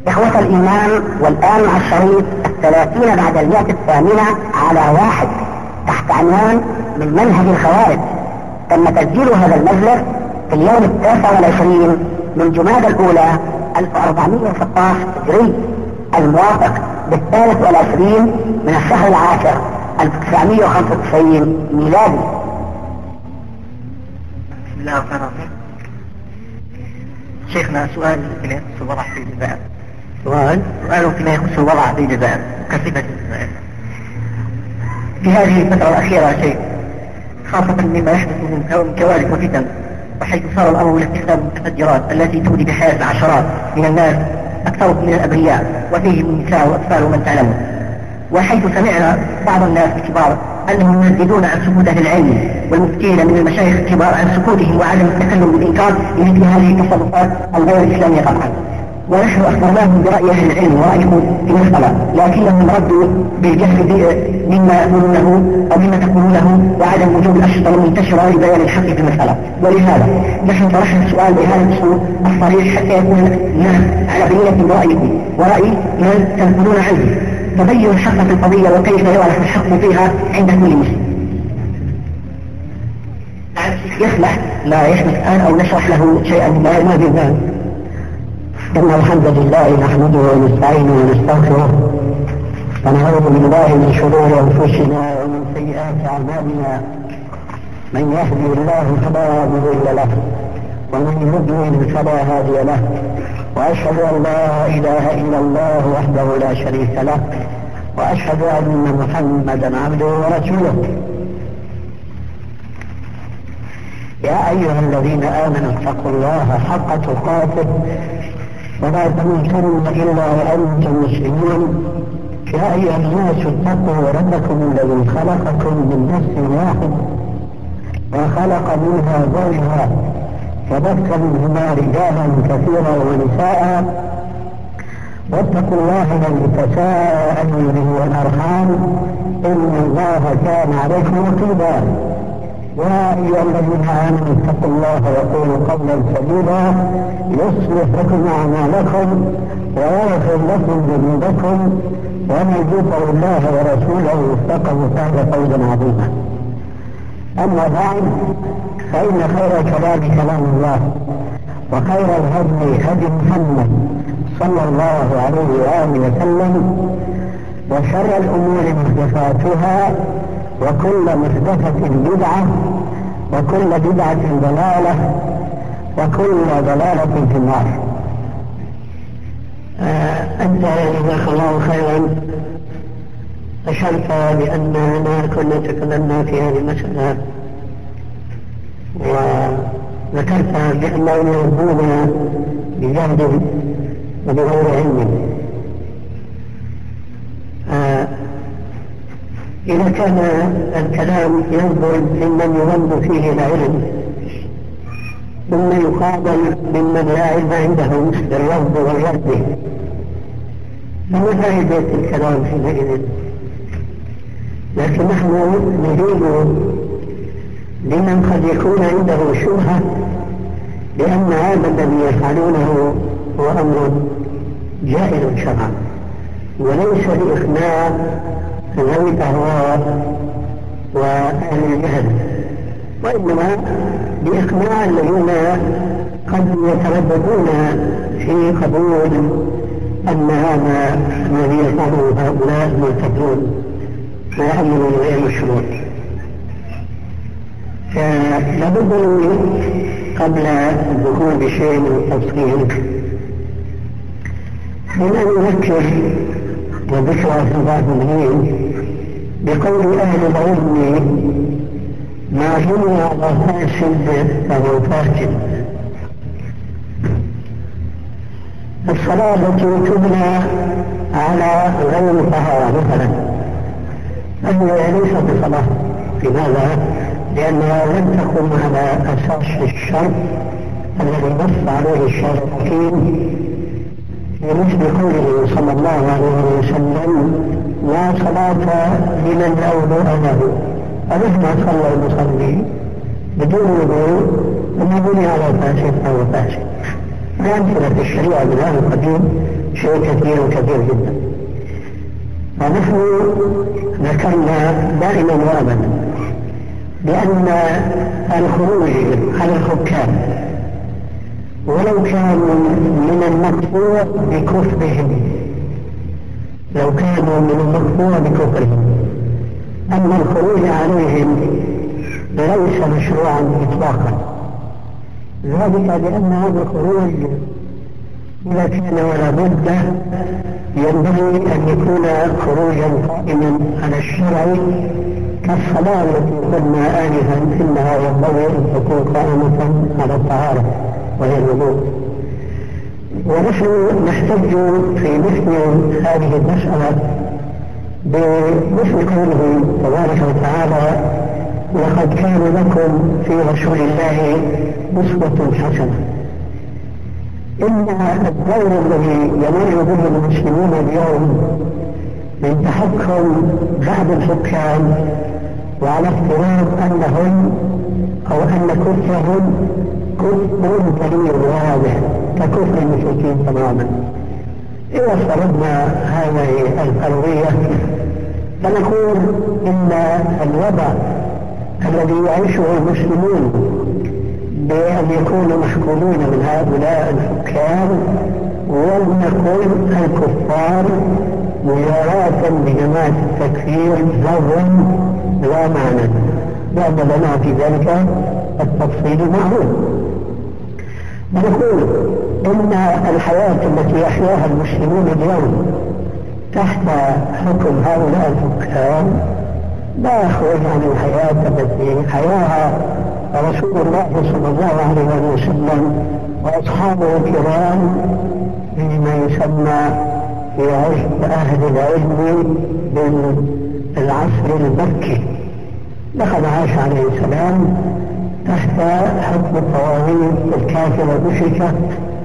إخوة الإيمان، والآن مع الشريط 30 بعد 100 على 1 تحت عنوان من منهج الخوارج. تم تسجيل هذا المجلس في اليوم 29 من جمادى الأولى 1416 هجري، الموافق بال23 من الشهر العاشر 1995 ميلادي. بسم الله الرحمن الرحيم. شيخنا سؤال فيما يخص الوضع في الجزائر. سؤال فيما يخص الوضع في الجزائر كصفة الجزائر في هذه الفترة الأخيرة شيء، خاصة مما يحدث من كوارث وفتن، وحيث صار الأمر لاستخدام المتفجرات التي تودي بحياة العشرات من الناس، أكثرهم من الأبرياء وفيهم النساء والأطفال ومن تعلمون. وحيث سمعنا بعض الناس الكبار أنهم يرددون عن سكوت أهل العلم والمفتين من المشايخ الكبار عن سكوتهم وعدم التكلم بالإنكار لمثل هذه التصرفات الغير الإسلامية طبعا. ونحن أخبرناهم برأي أهل العلم ورأيهم في المسألة، لكنهم ردوا بالجهل مما يقولونه أو مما تقولونه وعدم وجود الأشرطة المنتشرة لبيان الحق في المسألة. ولهذا نحن طرحنا السؤال بهذا الأسلوب الصريح حتى يكون الناس على بينة برأيكم ورأي من تنقلون عنه، تبين الحق في القضية وكيف يعرف الحق فيها عند كل مسلم. يسمح لا يسمح الآن أو نشرح له شيئا ما بذلك. إن الحمد لله نحمده ونستعينه ونستغفره، ونعوذ بالله من شرور أنفسنا ومن سيئات أعمالنا. من يهدي الله فلا مضل له ومن يضلل فلا هادي له، وأشهد أن لا إله إلا الله وحده لا شريك له، وأشهد أن محمدا عبده ورسوله. يا أيها الذين آمنوا اتقوا الله حق تقاته ولا تموتن إلا وأنتم مسلمون. يا أيها الناس اتقوا ربكم الذي خلقكم من نفس واحد وخلق منها زوجها وبث منهما رجالا كثيرا ونساء، واتقوا الله الذي تساءلون به والأرحام إن الله كان عليكم رقيبا. يا أيها الذين آمنوا اتقوا الله وقولوا قولا سديدا يصلح لكم أعمالكم ويغفر لكم ذنوبكم، ومن يطع الله ورسوله فقد فاز فوزا عظيما. أما بعد، فإن خير الكلام كلام الله، وخير الهدي هدي محمد صلى الله عليه وآله وسلم، وشر الأمور محدثاتها، وكل محدثة بدعة، وكل بدعة ضلالة، وكل ضلالة في النار. أنت جزاك الله خيرا أشرت بأننا كنا تكلمنا في هذه المسألة، وذكرت بأننا يربون بجهد وبغير علم. إذا كان الكلام ينظر ممن يظن فيه العلم ثم يقابل ممن لا علم عندهم بالرفض والرد، فما فائدة الكلام حينئذ؟ لكن نحن نريد لمن قد يكون عنده شبهة لأن هذا الذي يفعلونه هو أمر جائز شرعا، وليس لإقناع ذوي الأهواء وأهل الجهل، وإنما لإقناع الذين قد يترددون في قبول أن هذا الذي يفعله هؤلاء المرتدون ويعملون غير مشروع. فلابد قبل الدخول بشيء من التفصيل من أن نذكر وذكرى في الظاهرين بقول أهل العلم: ما بني على فاسد فهو فاسد. الصلاة التي تبنى على غير طهارة مثلا فهي ليست بصلاة. لماذا؟ لأنها لم تقم على أساس الشرط الذي نص عليه الشرع الحكيم بمثل قوله صلى الله عليه وسلم: لا صلاة لمن لا وضوء له. فمهما صلى المصلي بدون وضوء وما بني على فاسد فهو فاسد. الأمثلة في الشريعة بالآن القديم شيء شيء كثير جدا. ونحن ذكرنا دائما وابدا بأن الخروج على الحكام ولو كانوا من المقطوع بكفرهم، أما الخروج عليهم ليس مشروعا إطلاقا، ذلك لأن هذا الخروج إذا كان ولا بد ينبغي أن يكون خروجا قائما على الشرع، كالصلاة التي قلنا آنفا إنها ينبغي أن تكون قائمة على الطهارة وهي الوضوء. ونحن نحتج في مثل هذه المسألة بمثل قوله تبارك وتعالى: لقد كان لكم في رسول الله أسوة حسنة. إن الدور الذي يمر به المسلمون اليوم من تحكم بعض الحكام وعلى افتراض أنهم أو أن كفرهم كفر دليل واضح ككفر المشركين تماما. إذا فرضنا هذه الفرضية فنقول إن الوضع الذي يعيشه المسلمون بأن يكونوا محكومين من هؤلاء الحكام ولنكن الكفار مجاراة بجماعة التكفير لفظا لا معنى، لأن لنا في ذلك التفصيل معروف. ونقول إن الحياة التي يحياها المسلمون اليوم تحت حكم هؤلاء الحكام لا يخرج عن الحياة التي حياها رسول الله صلى الله عليه وسلم وأصحابه الكرام فيما يسمى في أهل العلم بالعصر المكي. لقد عاش عليه السلام تحت حكم الطواغيت الكافرة المشركة،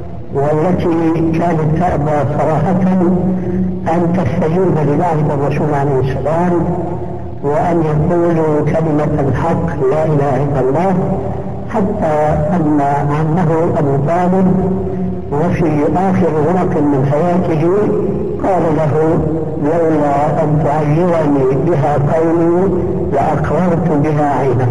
والتي كانت تأبى صراحة أن تستجيب لدعوة الرسول عليه السلام وأن يقولوا كلمة الحق لا إله إلا الله، حتى أن عمه أبو طالب وفي آخر ورق من حياته قال له: لولا أن تعيرني بها قومي لأقررت بها عينك.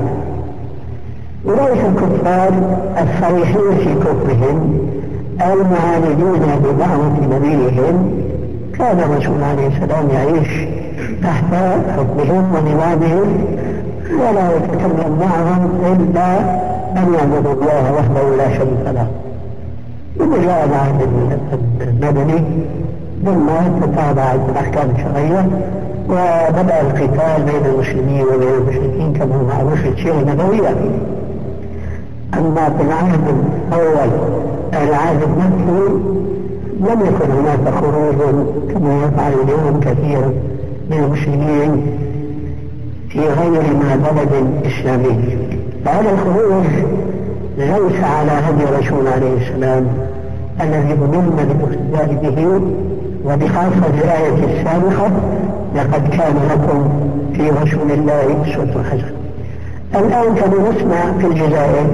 أولئك الكفار الصريحين في كفرهم المعاندين بدعوة نبيهم كان الرسول عليه السلام يعيش تحت حكمهم ونظامهم ولا يتكلم معهم إلا أن يعبدوا الله وحده لا شريك له. وجاء العهد المدني ثم تتابعت الأحكام الشرعية وبدأ القتال بين المسلمين وبين المشركين كما هو معروف في السيرة النبوية. أما في العهد الأول العهد المكي لم يكن هناك خروج كما يفعل اليوم كثير من المسلمين في غير ما بلد إسلامي. فهذا الخروج ليس على هدي الرسول عليه السلام الذي أمرنا بالاقتداء به، وبخاصة الآية السابقة: لقد كان لكم في رسول الله أسوة حسنة. الآن كما نسمع في الجزائر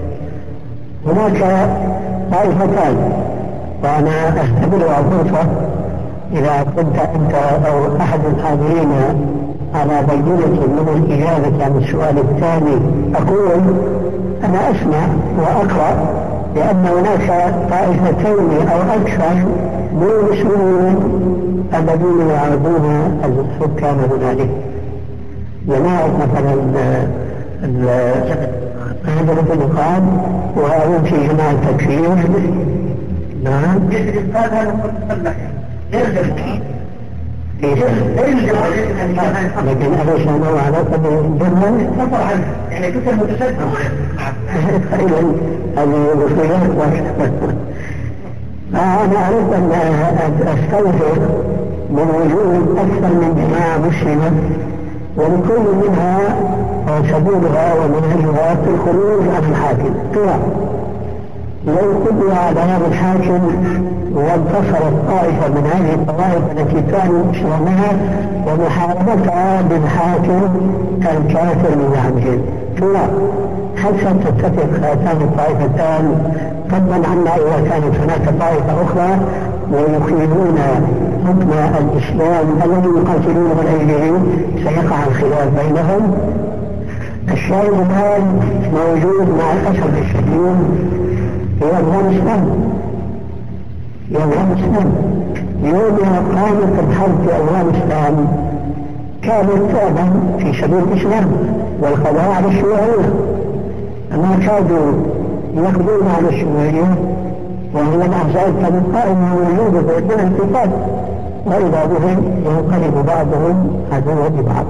هناك طائفتان، وأنا أستبدل الفرصة إذا كنت أنت أو أحد الحاضرين على بينة من الإجابة عن السؤال الثاني، أقول أنا أسمع وأقرأ لأن هناك طائفتين أو أكثر من المسلمين الذين يعرضون الحكام هنالك. جماعة مثلا هذا الانتقاد وهذا في جماعة تكفير. نعم. لكن أليس له علاقة بالجنة؟ يعني كنت متشدد إذن هذه الوصولات. أنا أريد أن أستوفر من وجود أكثر من جماعة مسلمة ولكل منها سبيلها ومنهجها في الخروج عن الحاكم. لو قضي على هذا الحاكم وانتصرت طائفة من هذه الطوائف التي كانوا يشرونها ومحاربتها بالحاكم الكافر من زعمهم، هل ستتفق هاتان الطائفتان؟ فضلا عنا إذا كانت هناك طائفة أخرى ويقيمون حكم الإسلام الذي يقاتلون من أجله سيقع الخلاف بينهم. الشاهد الآن موجود مع الأسف الشديد في أفغانستان. يوم قامت الحرب في أفغانستان كانت فعلا في سبيل الإسلام والقضاء على الشيوعية، أما كادوا يقضون على الشيوعية وهي الأحزاب كانت قائمة موجودة بدون انتقاد، وإذا بهم ينقلب بعضهم عدوا لبعض.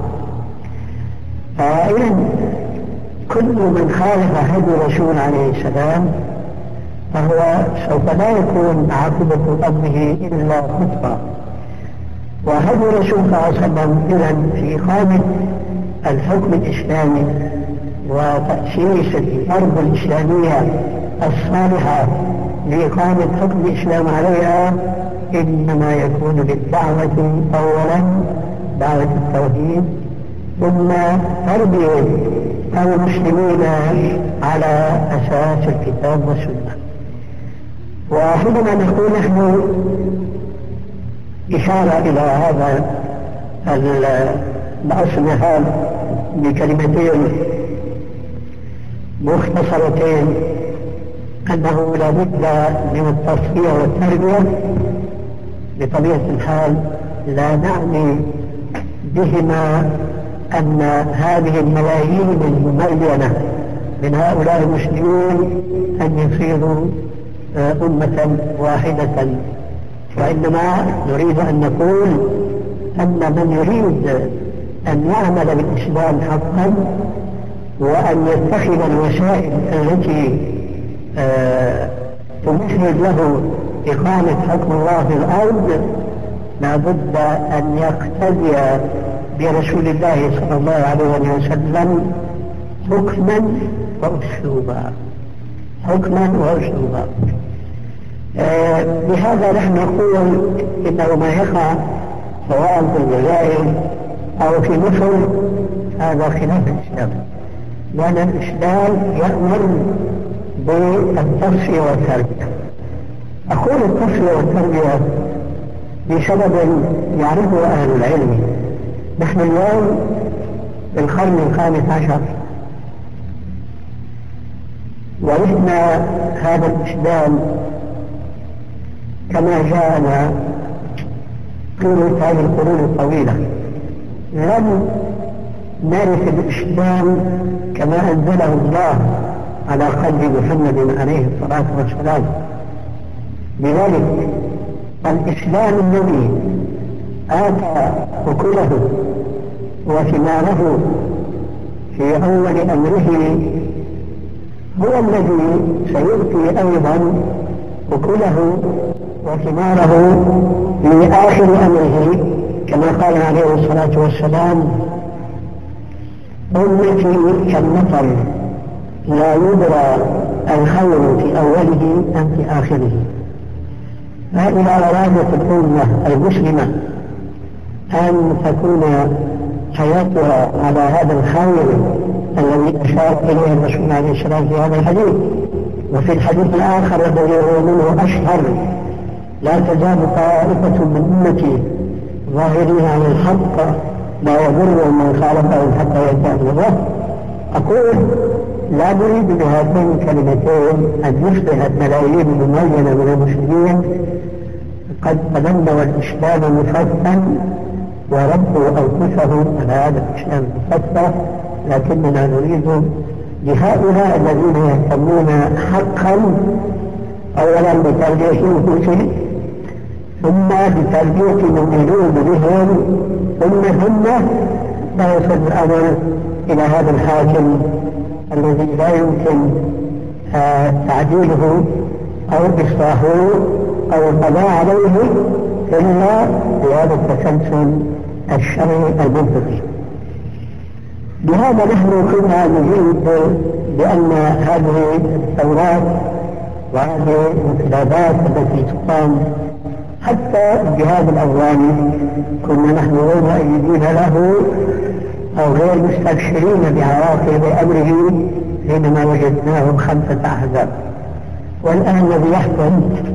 فإذا كل من خالف هدي الرسول عليه السلام فهو سوف لا يكون عاقبة أمره إلا خطأ. وهدي الرسول صلى الله عليه وسلم إذن في إقامة الحكم الإسلامي وتأسيس الأرض الإسلامية الصالحة لإقامة حكم الإسلام عليها إنما يكون بالدعوة أولا، دعوة التوحيد، ثم تربية المسلمين على أساس الكتاب والسنة. وحينما نقول نحن إشارة إلى هذا الأصل هذا بكلمتين مختصرتين أنه لا بد من التصفية والتربية، بطبيعة الحال لا نعني بهما أن هذه الملايين المملينة من هؤلاء المسلمين أن يصيروا أمة واحدة، وإنما نريد أن نقول أن من يريد أن يعمل بالإسلام حقا وأن يتخذ الوسائل التي تمهد له إقامة حكم الله في الأرض لا بد أن يقتدي برسول الله صلى الله عليه وسلم حكما وأسلوبا. بهذا نحن نقول إنه ما يقع سواء في الجزائر أو في مصر هذا خلاف الإسلام، لأن الإسلام يأمر بالتصفية والتربية. أقول التصفية والتربية بسبب يعرفه أهل العلم. نحن اليوم في القرن 15 ورثنا هذا الإسلام كما جاءنا طول هذه القرون الطويلة. لم نرث الإسلام كما أنزله الله على قلب محمد عليه الصلاة والسلام. لذلك الإسلام الذي آتى أكله وثماره في أول أمره هو الذي سيؤتي أيضا أكله وثماره في آخر أمره، كما قال عليه الصلاة والسلام: أمتي كالمطر لا يدرى الخير في أوله أم في آخره. فإذا أرادت الأمة المسلمة أن تكون حياتها على هذا الخير الذي أشار إليه الرسول عليه السلام في هذا الحديث، وفي الحديث الآخر الذي هو منه أشهر: لا تزال طائفة من أمتي ظاهرين على الحق لا يضر من خالفهم حتى يأتي أمر الله. أقول لا نريد بهاتين الكلمتين أن يصبح الملايين المميزة من المسلمين قد تبنوا الإسلام مفتا وربوا أنفسهم على هذا الإسلام المفتا، لكننا نريد لهؤلاء الذين يهتمون حقا أولا بتربية أنفسهم ثم بتربية من يلوذ بهم ثم لا يصل الأمر إلى هذا الحاكم الذي لا يمكن تعديله أو إصلاحه أو القضاء عليه إلا بهذا التسلسل الشرعي المنطقي. بهذا نحن كنا نجيب بأن هذه الثورات وهذه الانقلابات التي تقام حتى الجهاد الأفغاني كنا نحن غير مؤيدين له أو غير مستبشرين بعواقب أمره حينما وجدناهم 5 أحزاب. والآن الذي يحكم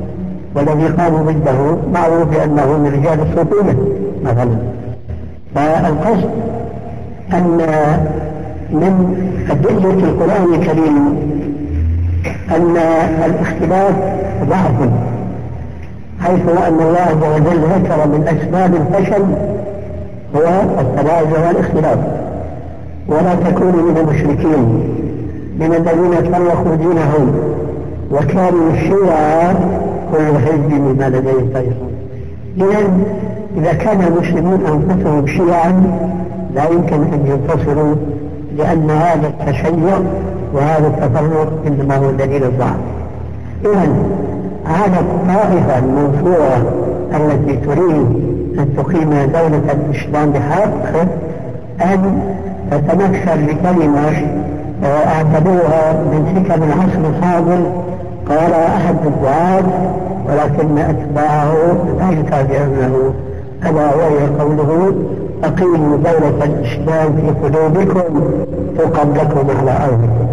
والذي قاموا ضده معروف بأنه من رجال الصوفية مثلا. فالقصد أن من أدلة القرآن الكريم أن الاختلاف ضعف، حيث أن الله عز وجل ذكر من أسباب الفشل هو التنازع والاختلاف. ولا تكونوا من المشركين من الذين فرقوا دينهم وكانوا شيعا كل حزب بما لديهم فرحون. إذن إذا كان المسلمون أنفسهم شيعا لا يمكن أن ينتصروا، لأن هذا التشيع وهذا التفرق إنما هو دليل الضعف. إذن على الطائفة المنصورة التي تريد أن تقيم دولة الإسلام بحق أن تتمثل بكلمة اعتبروها من حكم العصر الحاضر، قال أحد الدعاة ولكن أتباعه لا يتابعونه، ألا وهي قوله أقيموا دولة الإسلام في قلوبكم تقم لكم على أرضكم.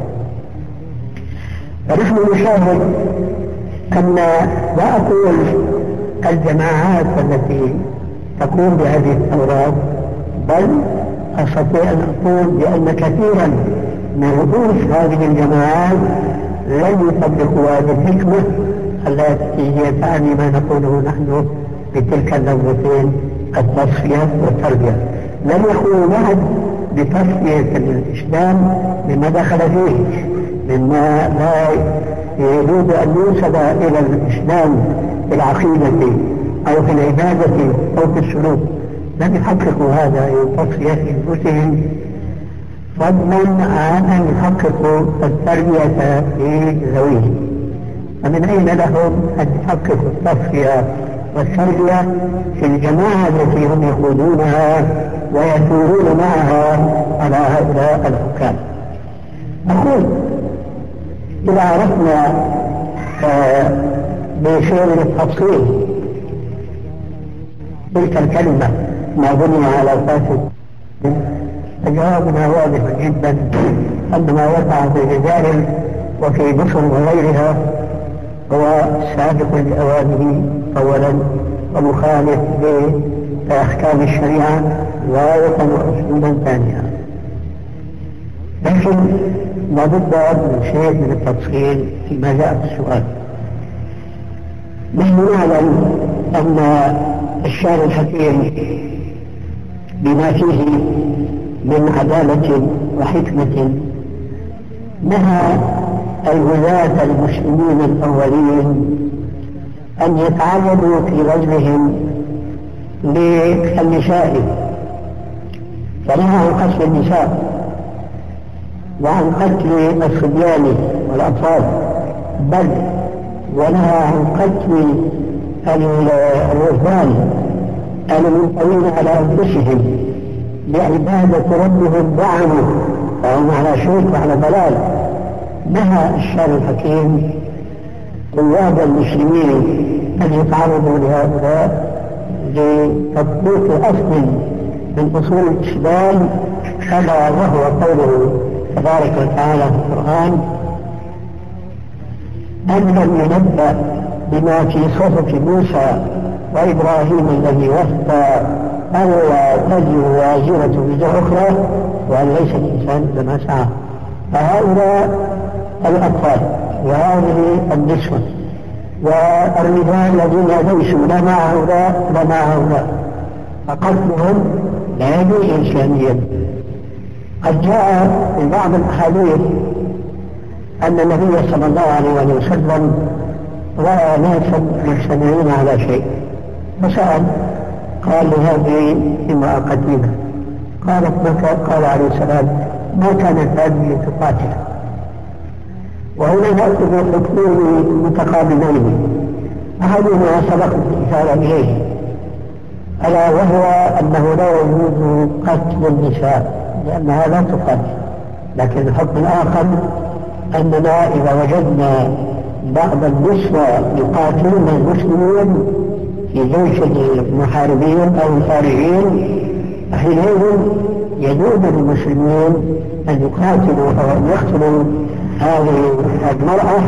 ونحن نشاهد أن لا أقول الجماعات التي تقوم بهذه الثورات، بل أستطيع أن أقول بأن كثيرا من رؤوس هذه الجماعات لم يطبقوا هذه الحكمة التي هي تعني ما نقوله نحن بتلك اللغتين التصفية والتربية. لم يقوموا بعد بتصفية الإسلام مما دخل فيه، مما لا يريد أن ينسب إلى الإسلام في العقيدة أو في العبادة أو في السلوك. لم يحققوا هذا تصفية أنفسهم، فضلا عن أن يحققوا التربية في ذويهم. فمن أين لهم أن يحققوا التصفية والتربية في الجماعة التي هم يقودونها ويثورون معها على هؤلاء الحكام؟ أقول إذا عرفنا بشيء من التفصيل تلك الكلمة ما بني على أساس، فجوابنا واضح جدا أن ما وقع في الجزائر وفي مصر وغيرها هو سابق لأوانه أولا ومخالف لأحكام الشريعة غاية وأصولا ثانية. لكن لابد من شيء من التفصيل فيما جاء في السؤال. نحن نعلم أن الشارع الحكيم بما فيه من عدالة وحكمة نهى الولاة المسلمين الأولين أن يتعرضوا في غزوهم للنساء، فنهى عن قتل النساء وعن قتل الصبيان والأطفال، بل ونهى عن قتل الرهبان المنطوين على أنفسهم لعبادة ربهم زعموا فهم على شرك وعلى ضلال. نهى الشارع الحكيم طلاب المسلمين أن يتعرضوا لهؤلاء لتطبيق أصل من أصول الإسلام، ألا وهو قوله تبارك وتعالى في القرآن: أن لم ينبأ بما في صحف موسى وإبراهيم الذي وفى أن لا تزر وازرة وزر أخرى وأن ليس الإنسان إلا ما سعى. فهؤلاء الأطفال وهذه النسوة والرجال الذين ليسوا لا مع هؤلاء لا مع هؤلاء، فقتلهم لا يجوز إنسانيا. قد جاء في بعض الأحاديث أن النبي صلى الله عليه وسلم رأى ناسا مجتمعين على شيء فسأل، قال لهذه امرأة قتيلة، قالت ما قال عليه السلام ما كانت هذه تقاتل. وهنا نأخذ حكمين متقابلين، أحدهما سبق الإشارة إليه ألا وهو أنه لا يجوز قتل النساء لأنها لا تقاتل، لكن الحكم الآخر أننا إذا وجدنا بعض النسوة يقاتلون المسلمين في جيش المحاربين أو الخارجين حينئذ يجوز للمسلمين أن يقاتلوا أو أن يقتلوا هذه المرأة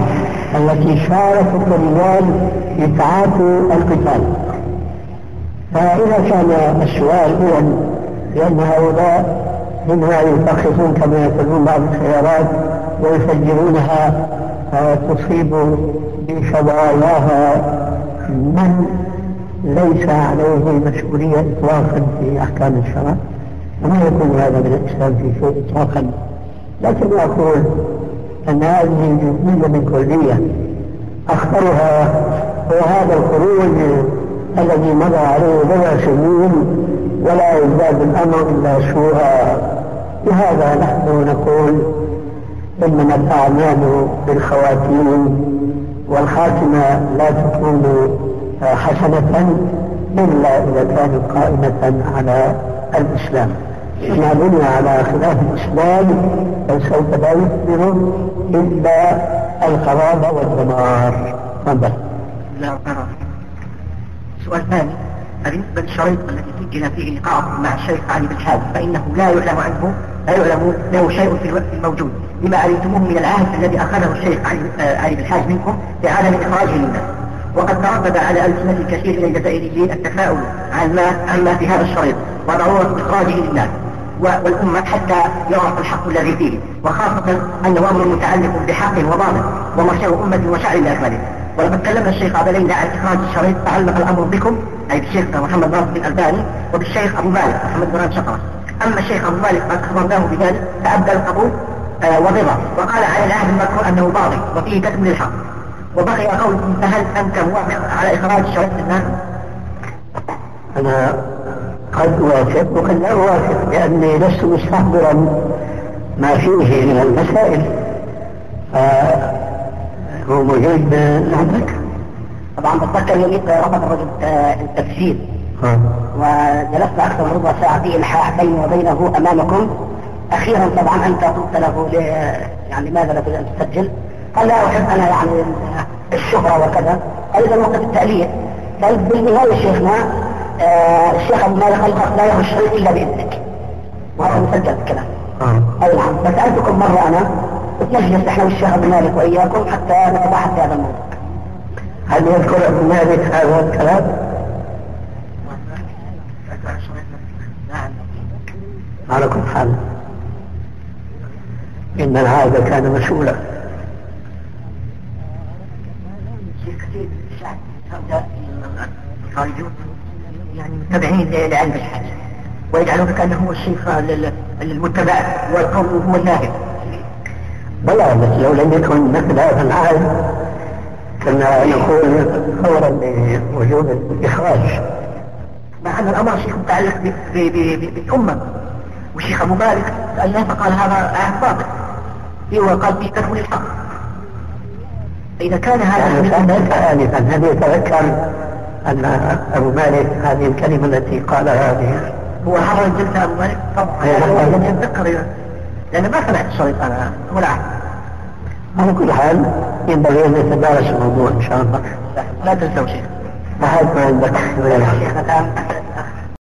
التي شاركت الرجال في تعاطي القتال. فإذا كان السؤال هو لأن هؤلاء منها يتخذون كما يقولون بعض الخيارات ويفجرونها تصيب بشظاياها من ليس عليه مسؤولية إطلاقا في أحكام الشرع، وما يكون هذا من الإسلام في شيء إطلاقا. لكن أقول أن هذه جزئية من كلية أخطرها هو هذا الخروج الذي مضى عليه 7 سنين ولا يزداد الأمر إلا سوءا. لهذا نحن نقول إنما الأعمال بالخواتيم، والخاتمة لا تكون حسنة إلا إذا كانت قائمة على الإسلام. ما بني على خلاف الإسلام فسوف لا يثمر إلا الخراب والدمار. لا أرى. سؤال ثاني: بالنسبة للشريط الذي سجل فيه لقاء مع الشيخ علي بن حازم فإنه لا يعلم له شيء في الوقت الموجود، لما علمتموه من العهد الذي أخذه الشيخ علي بن حازم منكم في عالم إخراجه للناس، وقد تردد على ألسنة الكثير من الجزائريين التفاؤل عما في هذا الشريط وضرورة إخراجه للناس والأمة حتى يعرف الحق الذي فيه، وخاصة أنه أمر متعلق بحق وضابط ومصير أمة وشعب بأكمله. ولقد كلمنا الشيخ عبد العزيز عن إخراج الشريط، تعلق الأمر بكم أي بالشيخ محمد ناصر الألباني وبالشيخ أبو مالك محمد بن شقرة. أما الشيخ أبو مالك قد أخبرناه بذلك فأبدى القبول وضغط، وقال على العهد المذكور أنه باطل وفيه كتم للحق. وبقي قولكم: فهل أنت موافق على إخراج الشريط للناس؟ أنا قد أوافق وقد لا أوافق، لأني لست مستحضرا ما فيه من المسائل. هو موجود عندك؟ طبعا بتذكر يوميت رفض الرجل التفسير وجلست أكثر من ربع ساعة في إلحاح بيني وبينه أمامكم. أخيرا طبعا أنت قلت له يعني لماذا لا تريد أن تسجل؟ قال: لا أحب أنا يعني الشهرة وكذا. قال: إذا وقت التأليف. قال: بالنهاية شيخنا الشيخ أبو مالك قال: لا يخرج الشريط إلا بإذنك، وهذا مسجل الكلام. أي نعم. فسألتكم مرة أنا نجلس نحن والشيخ أبو مالك وإياكم حتى نتباحث في هذا الموضوع. هل يذكر أبو مالك هذا الكلام؟ على كل حال إن هذا كان مسؤولا. الخارجون يعني متبعين لعلم الحاج ويجعلون كأنه هو الشيخ المتبع والقوم هو الناهب. بلى، بس لو لم يكن مثل هذا العالم كنا نقول فورا بوجوب الإخراج، مع أن الأمر الشيخ متعلق بالأمة. والشيخ أبو مالك سألناه فقال: هذا عهد باطل، وقال فيه كتم الحق. إذا كان هذا آنفا هل يتذكر أن أبو مالك هذه الكلمة التي قالها هذه هو حضر الجلسة أبو مالك؟ طبعا لم يتذكر لأن ما سمعت الشريط أنا ولا عهد. على كل حال ينبغي أن نتدارس الموضوع إن شاء الله. لا تنسوا شيء. ما عندك